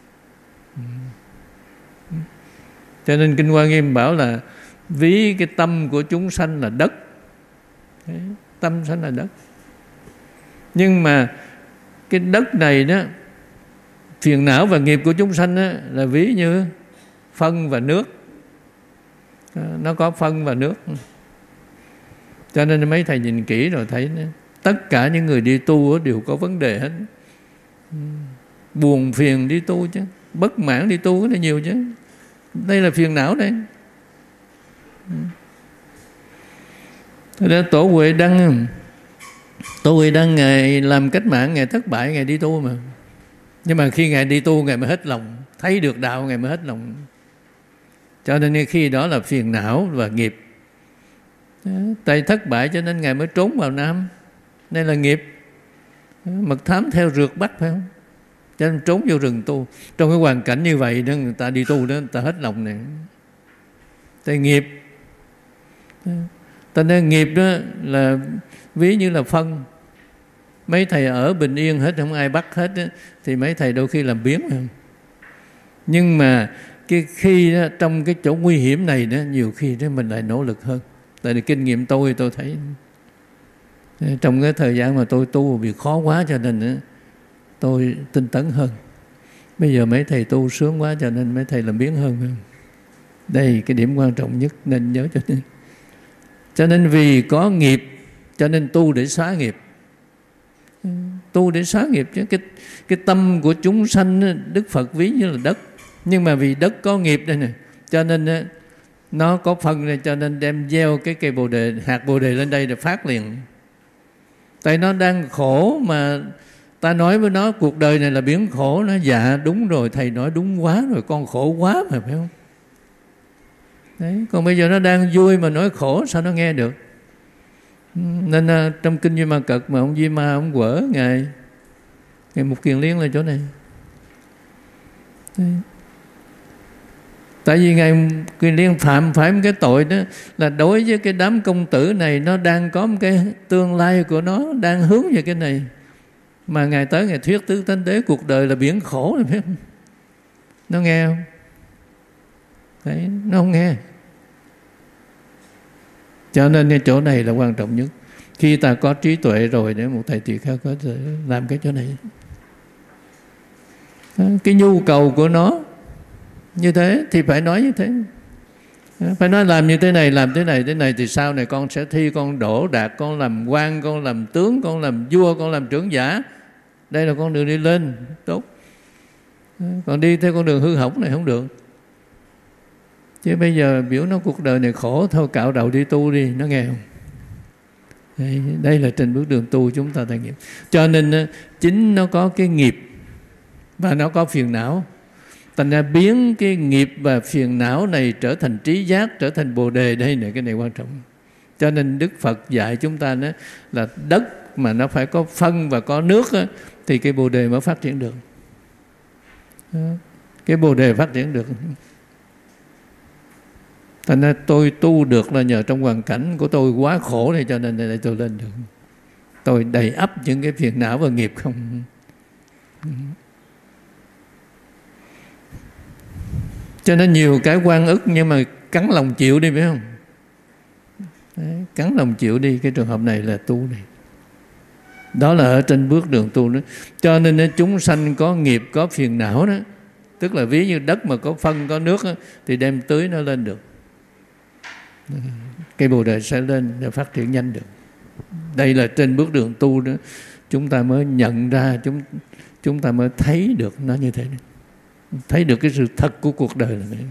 Cho nên Kinh Hoa Nghiêm bảo là ví cái tâm của chúng sanh là đất. Đấy, tâm sanh là đất. Nhưng mà cái đất này đó, phiền não và nghiệp của chúng sanh đó, là ví như phân và nước. Nó có phân và nước. Cho nên mấy thầy nhìn kỹ rồi thấy đó, tất cả những người đi tu đều có vấn đề hết. Buồn phiền đi tu chứ, bất mãn đi tu cái này nhiều chứ. Đây là phiền não đây. Thế đó, Tổ Huệ Đăng Tổ Huệ Đăng Ngài làm cách mạng, Ngài thất bại, Ngài đi tu mà. Nhưng mà khi Ngài đi tu, Ngài mới hết lòng. Thấy được đạo, Ngài mới hết lòng. Cho nên khi đó là phiền não và nghiệp. Tại thất bại cho nên Ngài mới trốn vào Nam. Đây là nghiệp. Mật thám theo rượt bắt phải không? Cho nên trốn vô rừng tu. Trong cái hoàn cảnh như vậy đó, người ta đi tu đó, người ta hết lòng này. Tại nghiệp. Ta nên nghiệp đó là ví như là phân. Mấy thầy ở bình yên hết, không ai bắt hết đó, thì mấy thầy đôi khi làm biếng không? Nhưng mà cái khi đó, trong cái chỗ nguy hiểm này đó, nhiều khi đó mình lại nỗ lực hơn. Tại vì kinh nghiệm tôi tôi thấy trong cái thời gian mà tôi tu bị khó quá, cho nên đó, tôi tinh tấn hơn. Bây giờ mấy thầy tu sướng quá, cho nên mấy thầy làm biếng hơn. Đây cái điểm quan trọng nhất nên nhớ cho nên. Cho nên vì có nghiệp, cho nên tu để xóa nghiệp. Tu để xóa nghiệp chứ. Cái, cái tâm của chúng sanh, Đức Phật ví như là đất. Nhưng mà vì đất có nghiệp đây nè, cho nên nó có phân này, cho nên đem gieo cái cây bồ đề, hạt bồ đề lên đây để phát liền. Tại nó đang khổ mà ta nói với nó cuộc đời này là biển khổ. Nó dạ đúng rồi, thầy nói đúng quá rồi, con khổ quá mà phải không? Đấy, còn bây giờ nó đang vui mà nói khổ, sao nó nghe được? Nên uh, trong Kinh Duy Ma Cật mà ông Duy Ma ông quở Ngài Ngài Mục Kiền Liên là chỗ này. Đấy. Tại vì Ngài Kiền Liên phạm phải một cái tội đó là đối với cái đám công tử này, nó đang có một cái tương lai của nó đang hướng về cái này, mà Ngài tới Ngài thuyết tứ tánh đế cuộc đời là biển khổ rồi phải không? Nó nghe không? Đấy, nó không nghe. Cho nên cái chỗ này là quan trọng nhất. Khi ta có trí tuệ rồi, để một thầy tỳ kheo có thể làm cái chỗ này. Cái nhu cầu của nó như thế thì phải nói như thế. Phải nói làm như thế này, làm thế này, thế này thì sau này con sẽ thi, con đỗ đạt, con làm quan, con làm tướng, con làm vua, con làm trưởng giả. Đây là con đường đi lên, tốt. Còn đi theo con đường hư hỏng này không được. Chứ bây giờ biểu nó cuộc đời này khổ, thôi cạo đầu đi tu đi, nó nghe không? Đây, đây là trên bước đường tu chúng ta trải nghiệm. Cho nên chính nó có cái nghiệp, và nó có phiền não. Thành ra biến cái nghiệp và phiền não này trở thành trí giác, trở thành Bồ Đề, đây này, cái này quan trọng. Cho nên Đức Phật dạy chúng ta đó là đất mà nó phải có phân và có nước đó, thì cái Bồ Đề mới phát triển được. Cái Bồ Đề phát triển được. Thành ra tôi tu được là nhờ trong hoàn cảnh của tôi quá khổ này, cho nên đây tôi lên được. Tôi đầy ắp những cái phiền não và nghiệp không. Cho nên nhiều cái oan ức, nhưng mà cắn lòng chịu đi, phải không? Đấy, cắn lòng chịu đi. Cái trường hợp này là tu này. Đó là ở trên bước đường tu đó. Cho nên chúng sanh có nghiệp, có phiền não đó, tức là ví như đất mà có phân, có nước đó, thì đem tưới nó lên được. Cây Bồ Đề sẽ lên để phát triển nhanh được. Đây là trên bước đường tu đó, chúng ta mới nhận ra, chúng chúng ta mới thấy được nó như thế này. Thấy được cái sự thật của cuộc đời này.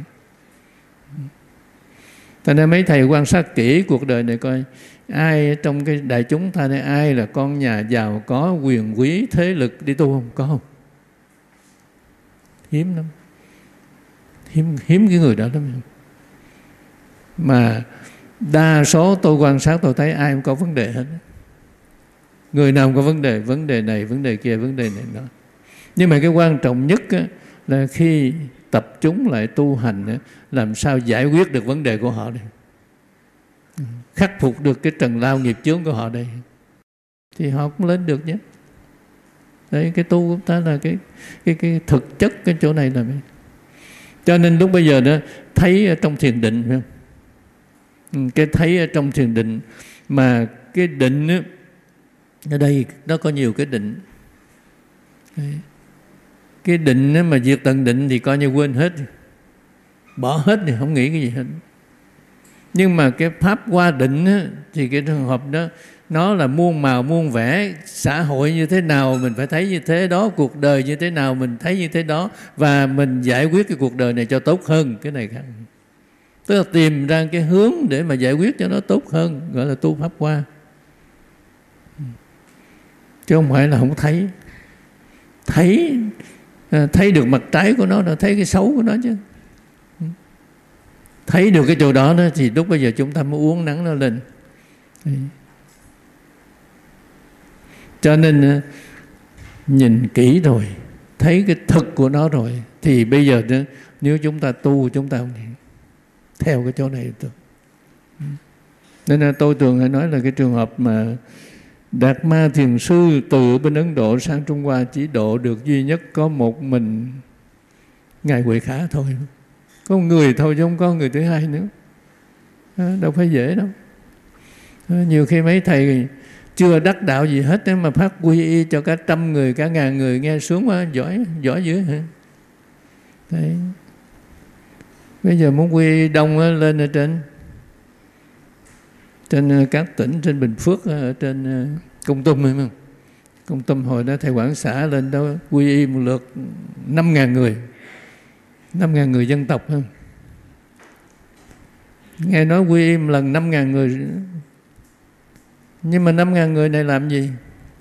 Thành ra mấy thầy quan sát kỹ cuộc đời này coi ai trong cái đại chúng ta này, ai là con nhà giàu có quyền quý thế lực đi tu không? Có không? Hiếm lắm. Hiếm, hiếm cái người đó lắm. Mà đa số tôi quan sát tôi thấy ai cũng có vấn đề hết. Người nào cũng có vấn đề, vấn đề này, vấn đề kia, vấn đề này đó. Nhưng mà cái quan trọng nhất á, là khi tập trung lại tu hành á, làm sao giải quyết được vấn đề của họ đây, khắc phục được cái trần lao nghiệp chướng của họ đây, thì họ cũng lên được nhé. Đấy, cái tu của ta là cái cái cái thực chất cái chỗ này là vậy. Cho nên lúc bây giờ đó thấy ở trong thiền định, phải không? Cái thấy ở trong thiền định, mà cái định á, ở đây nó có nhiều cái định. Đấy. Cái định á, mà diệt tận định thì coi như quên hết, bỏ hết thì không nghĩ cái gì hết. Nhưng mà cái pháp qua định á, thì cái trường hợp đó nó là muôn màu muôn vẻ. Xã hội như thế nào mình phải thấy như thế đó, cuộc đời như thế nào mình thấy như thế đó, và mình giải quyết cái cuộc đời này cho tốt hơn. Cái này khác, tức là tìm ra cái hướng để mà giải quyết cho nó tốt hơn, gọi là tu pháp qua. Chứ không phải là không thấy. Thấy thấy được mặt trái của nó, thấy cái xấu của nó chứ. Thấy được cái chỗ đó, đó thì lúc bây giờ chúng ta mới uốn nắng nó lên. Cho nên nhìn kỹ rồi, thấy cái thực của nó rồi, thì bây giờ đó, nếu chúng ta tu, chúng ta không theo cái chỗ này được. Nên là tôi thường hay nói là cái trường hợp mà Đạt Ma Thiền Sư từ bên Ấn Độ sang Trung Hoa chỉ độ được duy nhất có một mình Ngài Huệ Khả thôi. Có một người thôi chứ không có người thứ hai nữa. Đâu phải dễ đâu. Nhiều khi mấy thầy chưa đắc đạo gì hết mà phát quy y cho cả trăm người, cả ngàn người nghe sướng quá, giỏi, giỏi dữ hả? Đấy. Bây giờ muốn quy y đông lên ở trên trên các tỉnh, trên Bình Phước, ở trên Kon Tum, phải không? Kon Tum hồi đó thầy quản xã lên đó quy y một lượt năm ngàn người, năm ngàn người dân tộc, không? Nghe nói quy y một lần năm ngàn người, nhưng mà năm ngàn người này làm gì?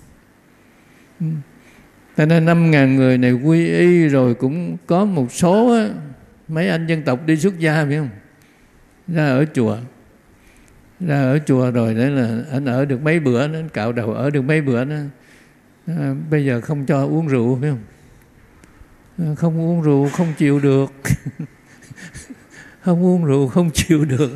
Tại nên năm ngàn người này quy y rồi cũng có một số á, mấy anh dân tộc đi xuất gia, phải không? Ra ở chùa, ra ở chùa rồi đấy là anh ở được mấy bữa, nó cạo đầu ở được mấy bữa, nó à, bây giờ không cho uống rượu, phải không? À, không uống rượu không chịu được. Không uống rượu không chịu được.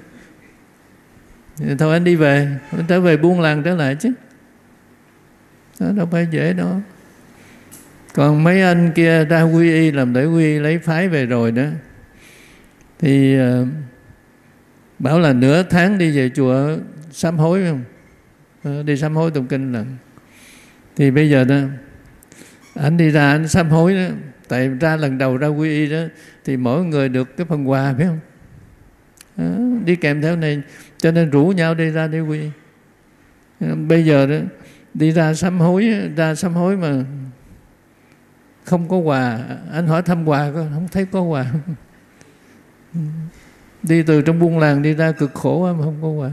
Thôi anh đi về, anh trở về buôn làng trở lại chứ. Đó đâu phải dễ đó. Còn mấy anh kia ra quy y, làm lễ quy y lấy phái về rồi đó, thì uh, bảo là nửa tháng đi về chùa sám hối, không? Uh, đi sám hối tụng kinh là. Thì bây giờ đó anh đi ra anh sám hối đó, tại ra lần đầu ra quy y đó thì mỗi người được cái phần quà, phải không? Uh, đi kèm theo này, cho nên rủ nhau đi ra đi quy y. Uh, bây giờ đó đi ra sám hối, ra sám hối mà không có quà, anh hỏi thăm quà không thấy có quà. Đi từ trong buôn làng đi ra cực khổ mà không có quà.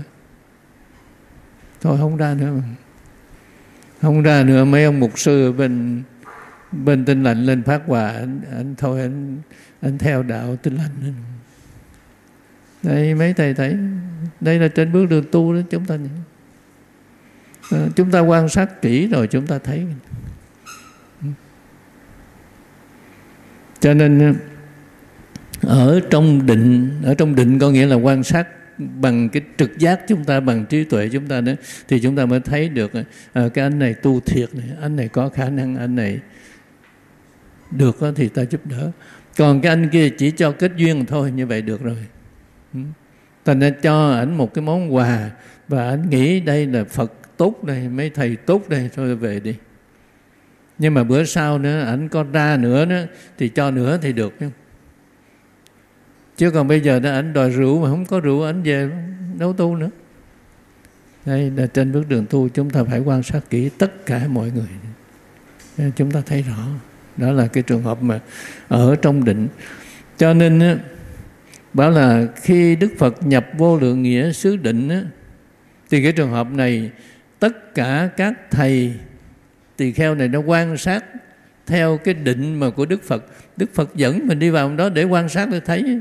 Thôi không ra nữa mà. Không ra nữa. Mấy ông mục sư ở bên bên Tin Lành lên phát quà, anh, anh thôi anh, anh theo đạo Tin Lành. Đây mấy thầy thấy, đây là trên bước đường tu đó chúng ta. À, chúng ta quan sát kỹ rồi chúng ta thấy. Cho nên ở trong định, ở trong định có nghĩa là quan sát bằng cái trực giác chúng ta, bằng trí tuệ chúng ta nữa, thì chúng ta mới thấy được à, cái anh này tu thiệt này, anh này có khả năng, anh này được thì ta giúp đỡ. Còn cái anh kia chỉ cho kết duyên thôi, như vậy được rồi. Thành ra cho ảnh một cái món quà và ảnh nghĩ đây là Phật tốt đây, mấy thầy tốt đây, thôi về đi. Nhưng mà bữa sau nữa ảnh có ra nữa nữa thì cho nữa thì được. Chứ còn bây giờ đó ảnh đòi rượu mà không có rượu, ảnh về đâu tu nữa. Đây là trên bước đường tu chúng ta phải quan sát kỹ tất cả mọi người. Chúng ta thấy rõ. Đó là cái trường hợp mà ở trong định. Cho nên bảo là khi Đức Phật nhập vô lượng nghĩa xứ định á, thì cái trường hợp này tất cả các thầy tỳ kheo này nó quan sát theo cái định mà của Đức Phật. Đức Phật dẫn mình đi vào đó để quan sát để thấy.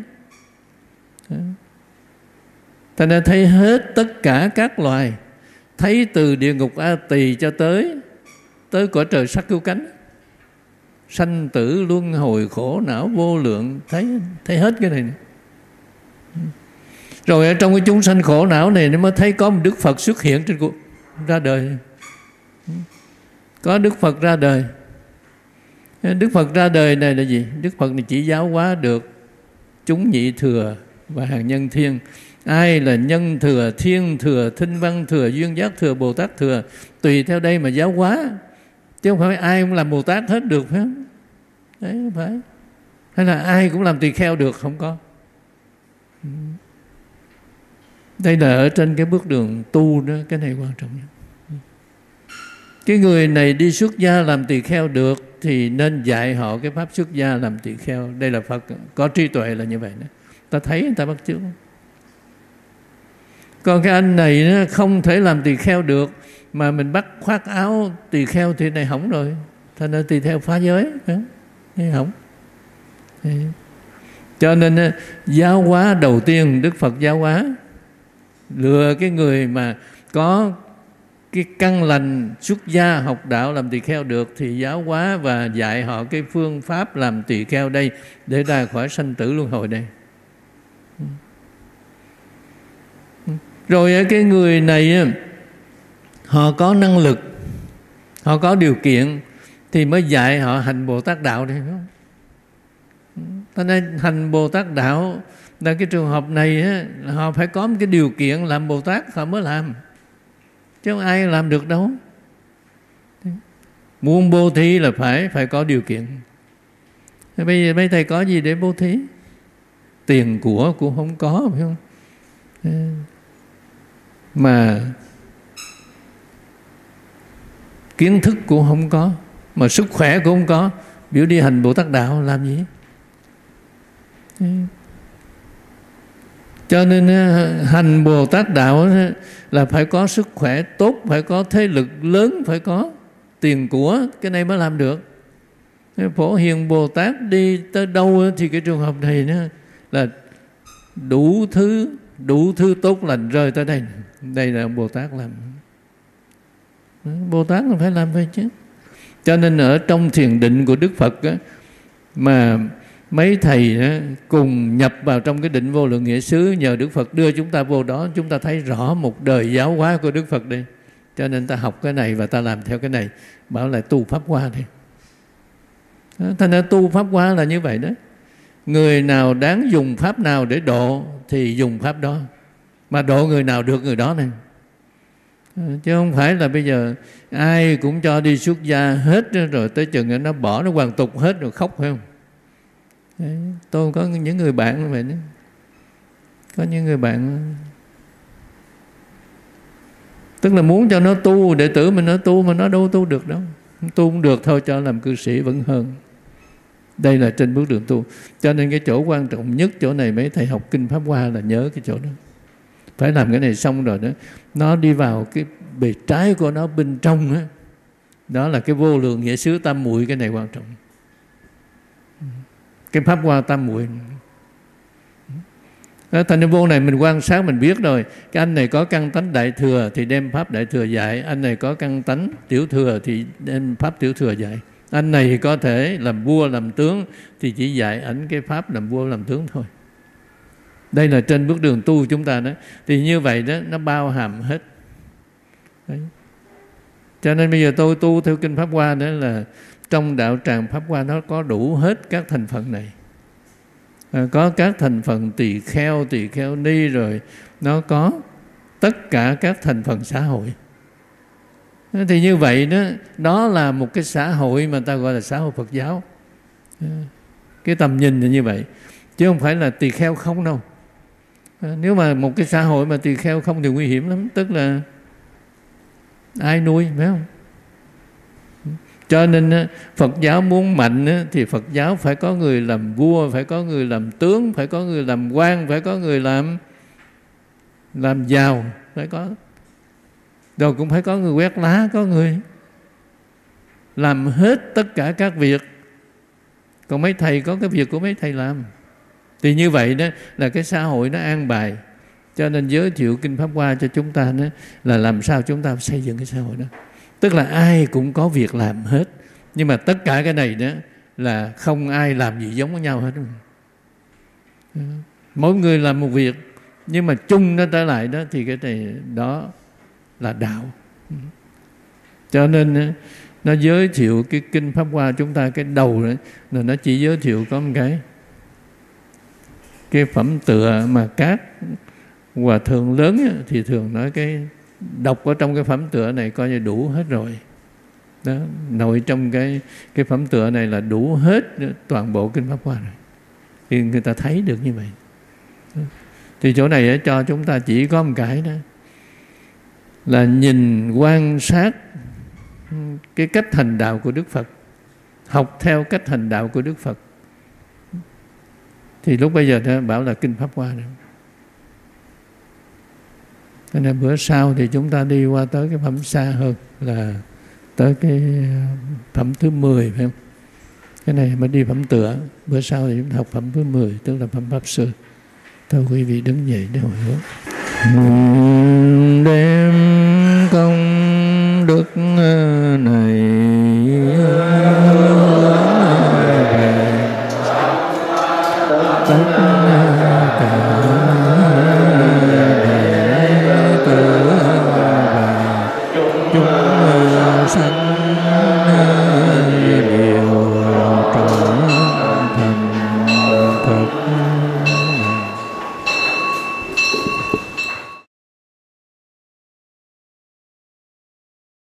Thành ra thấy hết tất cả các loài, thấy từ địa ngục A Tỳ cho tới tới cõi trời sắc cứu cánh, sanh tử luân hồi khổ não vô lượng, thấy thấy hết cái này nữa. Rồi ở trong cái chúng sanh khổ não này nó mới thấy có một Đức Phật xuất hiện trên cuộc ra đời. Có Đức Phật ra đời. Đức Phật ra đời này là gì? Đức Phật này chỉ giáo hóa được chúng nhị thừa và hàng nhân thiên. Ai là nhân thừa, thiên thừa, thinh văn thừa, duyên giác thừa, Bồ Tát thừa, tùy theo đây mà giáo hóa. Chứ không phải ai cũng làm Bồ Tát hết được, phải không? Đấy, không phải. Hay là ai cũng làm tỳ kheo được, không có. Đây là ở trên cái bước đường tu đó, cái này quan trọng nhất. Cái người này đi xuất gia làm tỳ kheo được thì nên dạy họ cái pháp xuất gia làm tỳ kheo. Đây là Phật có trí tuệ là như vậy đó. Ta thấy người ta bắt chước. Còn cái anh này nó không thể làm tỳ kheo được, mà mình bắt khoác áo tỳ kheo thì này hỏng rồi. Thành ra tỳ kheo phá giới, phải không? Thế hỏng. Thế. Cho nên giáo hóa đầu tiên Đức Phật giáo hóa, lừa cái người mà có cái căn lành xuất gia học đạo làm tỳ kheo được thì giáo hóa và dạy họ cái phương pháp làm tỳ kheo đây để ra khỏi sanh tử luân hồi đây. Rồi cái người này họ có năng lực, họ có điều kiện thì mới dạy họ hành Bồ Tát đạo này, phải không? Cho nên hành Bồ Tát đạo là cái trường hợp này á, họ phải có một cái điều kiện làm Bồ Tát họ mới làm, chứ không ai làm được đâu. Muốn bố thí là phải phải có điều kiện. Bây giờ mấy thầy có gì để bố thí? Tiền của cũng không có, phải không? Mà kiến thức cũng không có, mà sức khỏe cũng không có, biểu đi hành Bồ Tát đạo làm gì? Cho nên hành Bồ Tát đạo là phải có sức khỏe tốt, phải có thế lực lớn, phải có tiền của, cái này mới làm được. Phổ Hiền Bồ Tát đi tới đâu thì cái trường hợp này nữa là đủ thứ đủ thứ tốt lành rơi tới đây. Đây là Bồ Tát làm. Bồ Tát là phải làm vậy chứ. Cho nên ở trong thiền định của Đức Phật á, mà mấy thầy á, cùng nhập vào trong cái định vô lượng nghĩa xứ, nhờ Đức Phật đưa chúng ta vô đó, chúng ta thấy rõ một đời giáo hóa của Đức Phật đây. Cho nên ta học cái này và ta làm theo cái này. Bảo là tu Pháp Hoa đi. Thành ra tu Pháp Hoa là như vậy đó. Người nào đáng dùng pháp nào để độ thì dùng pháp đó, mà độ người nào được người đó này. Chứ không phải là bây giờ ai cũng cho đi xuất gia hết rồi tới chừng nó bỏ, nó hoàn tục hết rồi khóc, phải không? Đấy, tôi có những người bạn như vậy đó. Có những người bạn tức là muốn cho nó tu, đệ tử mình nó tu mà nó đâu tu được đâu. Tu không được thôi, cho làm cư sĩ vẫn hơn. Đây là trên bước đường tu. Cho nên cái chỗ quan trọng nhất chỗ này mấy thầy học Kinh Pháp Hoa là nhớ cái chỗ đó. Phải làm cái này xong rồi đó, nó đi vào cái bề trái của nó bên trong á, Đó là cái vô lượng nghĩa xứ tam muội, cái này quan trọng. Cái pháp hoa tam muội. Thành ra vô này mình quan sát mình biết rồi. Cái anh này có căn tánh đại thừa thì đem pháp đại thừa dạy. Anh này có căn tánh tiểu thừa thì đem pháp tiểu thừa dạy. Anh này có thể làm vua làm tướng thì chỉ dạy ảnh cái pháp làm vua làm tướng thôi. Đây là trên bước đường tu chúng ta đó. Thì như vậy đó, nó bao hàm hết. Đấy. Cho nên bây giờ tôi tu theo kinh Pháp Hoa đó là trong đạo tràng Pháp Hoa nó có đủ hết các thành phần này. À, có các thành phần tỳ kheo, tỳ kheo ni, rồi nó có tất cả các thành phần xã hội. Thì như vậy đó, đó là một cái xã hội mà ta gọi là xã hội Phật giáo. Cái tầm nhìn là như vậy, chứ không phải là tỳ kheo không đâu. Nếu mà một cái xã hội mà tỳ kheo không thì nguy hiểm lắm. Tức là ai nuôi, phải không? Cho nên Phật giáo muốn mạnh thì Phật giáo phải có người làm vua, phải có người làm tướng, phải có người làm quan, phải có người làm làm giàu, phải có. Rồi cũng phải có người quét lá, có người làm hết tất cả các việc. Còn mấy thầy có cái việc của mấy thầy làm. Thì như vậy đó là cái xã hội nó an bài. Cho nên giới thiệu kinh Pháp Hoa cho chúng ta đó là làm sao chúng ta xây dựng cái xã hội đó. Tức là ai cũng có việc làm hết. Nhưng mà tất cả cái này đó là không ai làm gì giống với nhau hết. Mỗi người làm một việc, nhưng mà chung nó trở lại đó thì cái này đó là đạo. Cho nên nó giới thiệu cái kinh Pháp Hoa chúng ta, cái đầu đó là nó chỉ giới thiệu có một cái cái phẩm tựa mà các hòa thượng lớn thì thường nói cái đọc ở trong cái phẩm tựa này coi như đủ hết rồi. Đó, nội trong cái cái phẩm tựa này là đủ hết toàn bộ kinh Pháp Hoa rồi. Thì người ta thấy được như vậy. Thì chỗ này cho chúng ta chỉ có một cái đó là nhìn quan sát cái cách hành đạo của Đức Phật, học theo cách hành đạo của Đức Phật. Thì lúc bây giờ đó bảo là kinh Pháp Hoa đó. Cho nên bữa sau thì chúng ta đi qua tới cái phẩm xa hơn, là tới cái phẩm thứ mười, phải không? Cái này mới đi phẩm tựa. Bữa sau thì chúng ta học phẩm thứ mười, tức là phẩm Pháp Sư. Thôi quý vị đứng dậy để hồi hướng. Đem